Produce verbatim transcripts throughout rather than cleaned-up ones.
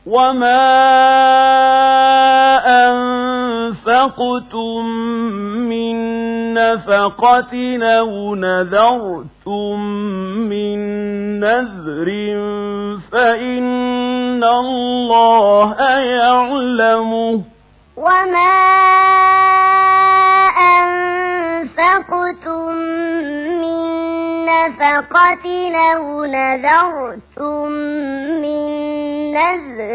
وما أنفقتم من نفقة أو نذرتم من نذر فإن الله يعلمه وما أنفقتم من نفقة أو نذرتم من نذر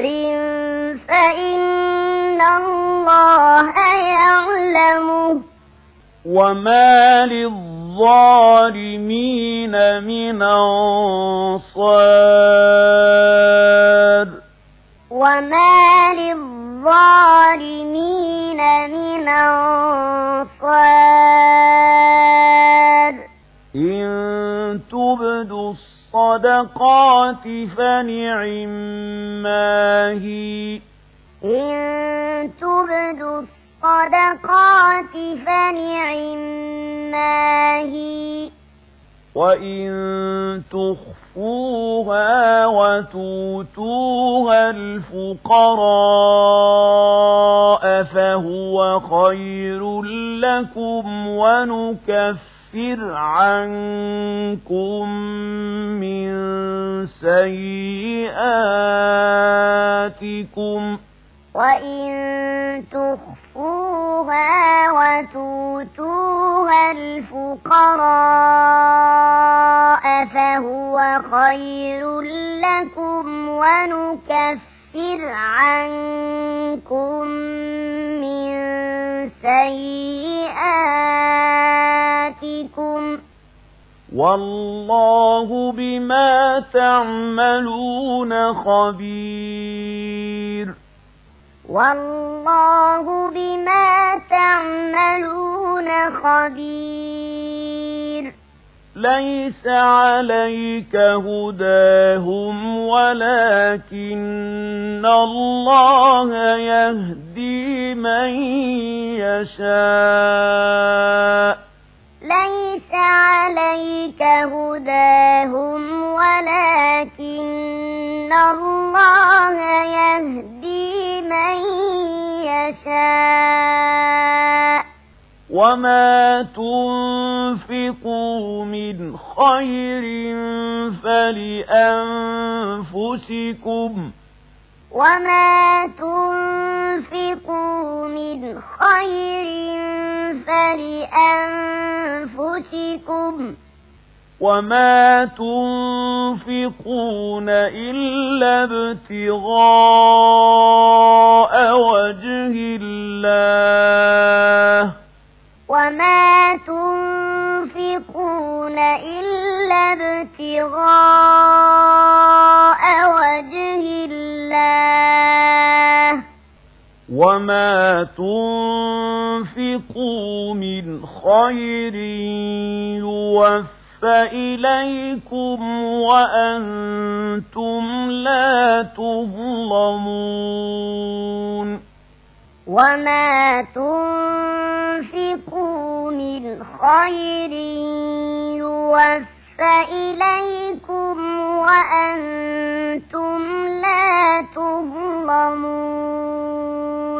فإن الله يعلمه وما للظالمين من أنصار وما للظالمين من أنصار إن تبدوا الصدقات فنعما هي إن تبدوا الصدقات فنعما هي وإن تخفوها وتؤتوها الفقراء فهو خير لكم ونكفر عنكم من سيئاتكم وإن تخفوها وتؤتوها الفقراء فهو خير لكم ونكفر عنكم من سيئاتكم والله بما تعملون خبير والله بما تعملون خبير ليس عليك هداهم ولكن الله يهدي من يشاء ليس عليك هداهم ولكن الله يهدي من يشاء وما تنفقوا من خير فلأنفسكم وما تنفقوا من خير فلأنفسكم وما تنفقون إلا ابتغاء وجه الله وما تنفقون إلا ابتغاء وجه الله وما تنفقوا من خير يوفى إليكم وأنتم لا تظلمون وما تنفقوا من خير يوفى إليكم وأنتم لا تظلمون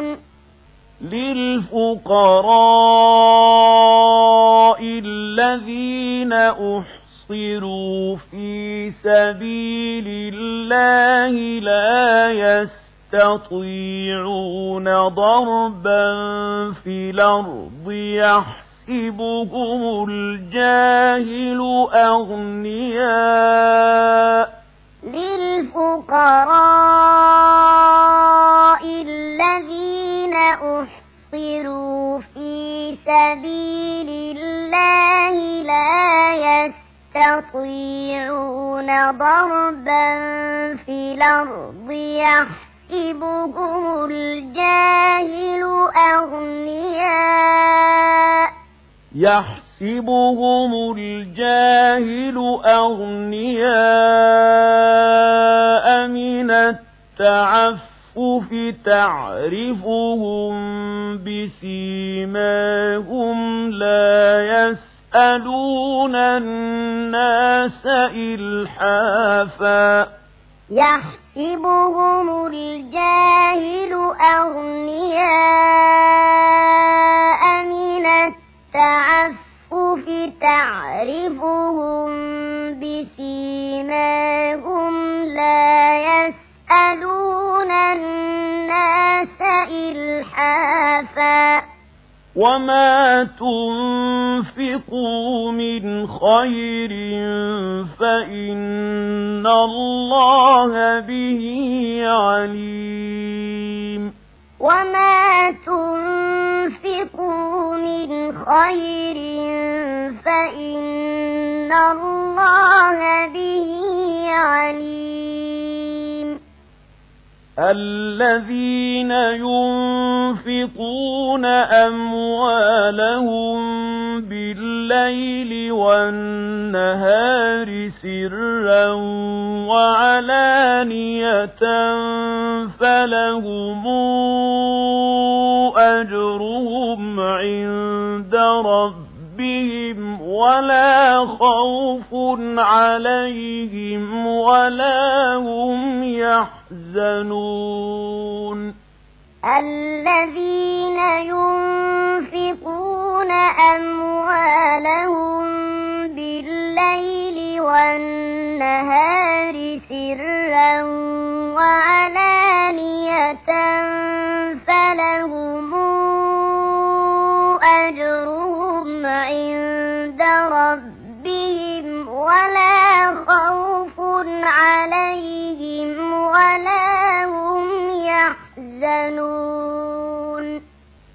للفقراء الذين أحصروا في سبيل الله لا يستطيعون ضربا في الأرض يحسبهم الجاهل أغنياء للفقراء الذين أحصروا في سبيل الله لا يستطيعون ضربا في الأرض يحسبهم الجاهل أغنياء يحسبهم الجاهل أغنياء من التعفف تعرفهم بسيماهم لا يسألون الناس إلحافا يحسبهم الجاهل يسألون الناس إلحافا وما تنفقوا من خير فإن الله به عليم وما تنفقوا من خير فإن الله به عليم الذين ينفقون أموالهم بالليل والنهار سرا وعلانية فلهم أجرهم عند ربهم ولا خوف عليهم ولا هم يحزنون الذين ينفقون أموالهم بالليل والنهار سرا وعلانية فلهم أجرهم عند ربهم ولا خوف عليهم ولا هم يحزنون